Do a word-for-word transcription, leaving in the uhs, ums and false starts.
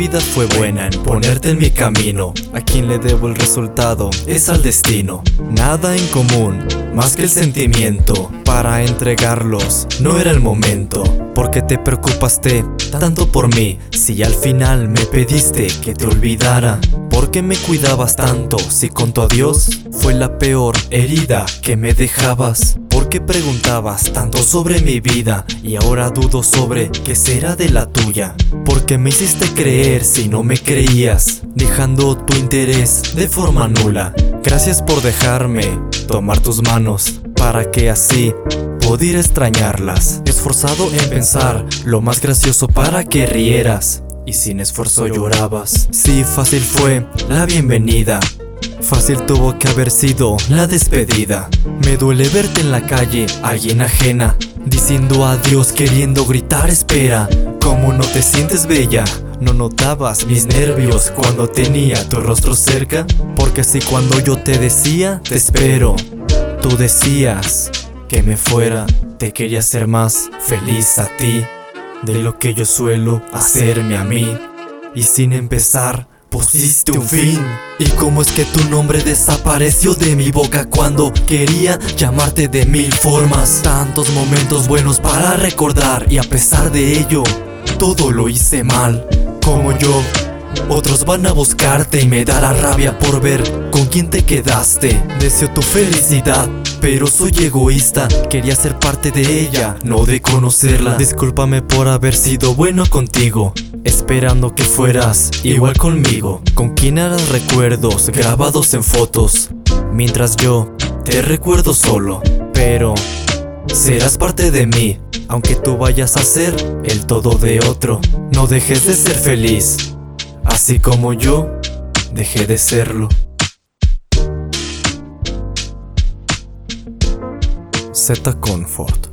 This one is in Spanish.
vida fue buena en ponerte en mi camino. A quien le debo el resultado es al destino. Nada en común, más que el sentimiento. Para entregarlos no era el momento. Porque te preocupaste tanto por mí, si al final me pediste que te olvidara. ¿Por qué me cuidabas tanto si con tu adiós fue la peor herida que me dejabas? ¿Por qué preguntabas tanto sobre mi vida y ahora dudo sobre qué será de la tuya? ¿Por qué me hiciste creer si no me creías, dejando tu interés de forma nula? Gracias por dejarme tomar tus manos para que así pudiera extrañarlas. Esforzado en pensar lo más gracioso para que rieras y sin esfuerzo llorabas. Sí, fácil fue la bienvenida, fácil tuvo que haber sido la despedida. Me duele verte en la calle, alguien ajena, diciendo adiós queriendo gritar espera. ¿Cómo no te sientes bella? ¿No notabas mis nervios cuando tenía tu rostro cerca? Porque si cuando yo te decía te espero, tú decías que me fuera. Te quería hacer más feliz a ti de lo que yo suelo hacerme a mí. Y sin empezar pusiste un fin. ¿Y cómo es que tu nombre desapareció de mi boca cuando quería llamarte de mil formas? Tantos momentos buenos para recordar y a pesar de ello todo lo hice mal. Como yo, otros van a buscarte y me dará rabia por ver con quién te quedaste. Deseo tu felicidad, pero soy egoísta. Quería ser parte de ella, no de conocerla. Discúlpame por haber sido bueno contigo, esperando que fueras igual conmigo. Con quien harás recuerdos grabados en fotos, mientras yo te recuerdo solo. Pero serás parte de mí, aunque tú vayas a ser el todo de otro. No dejes de ser feliz, así como yo dejé de serlo. Z Comfort.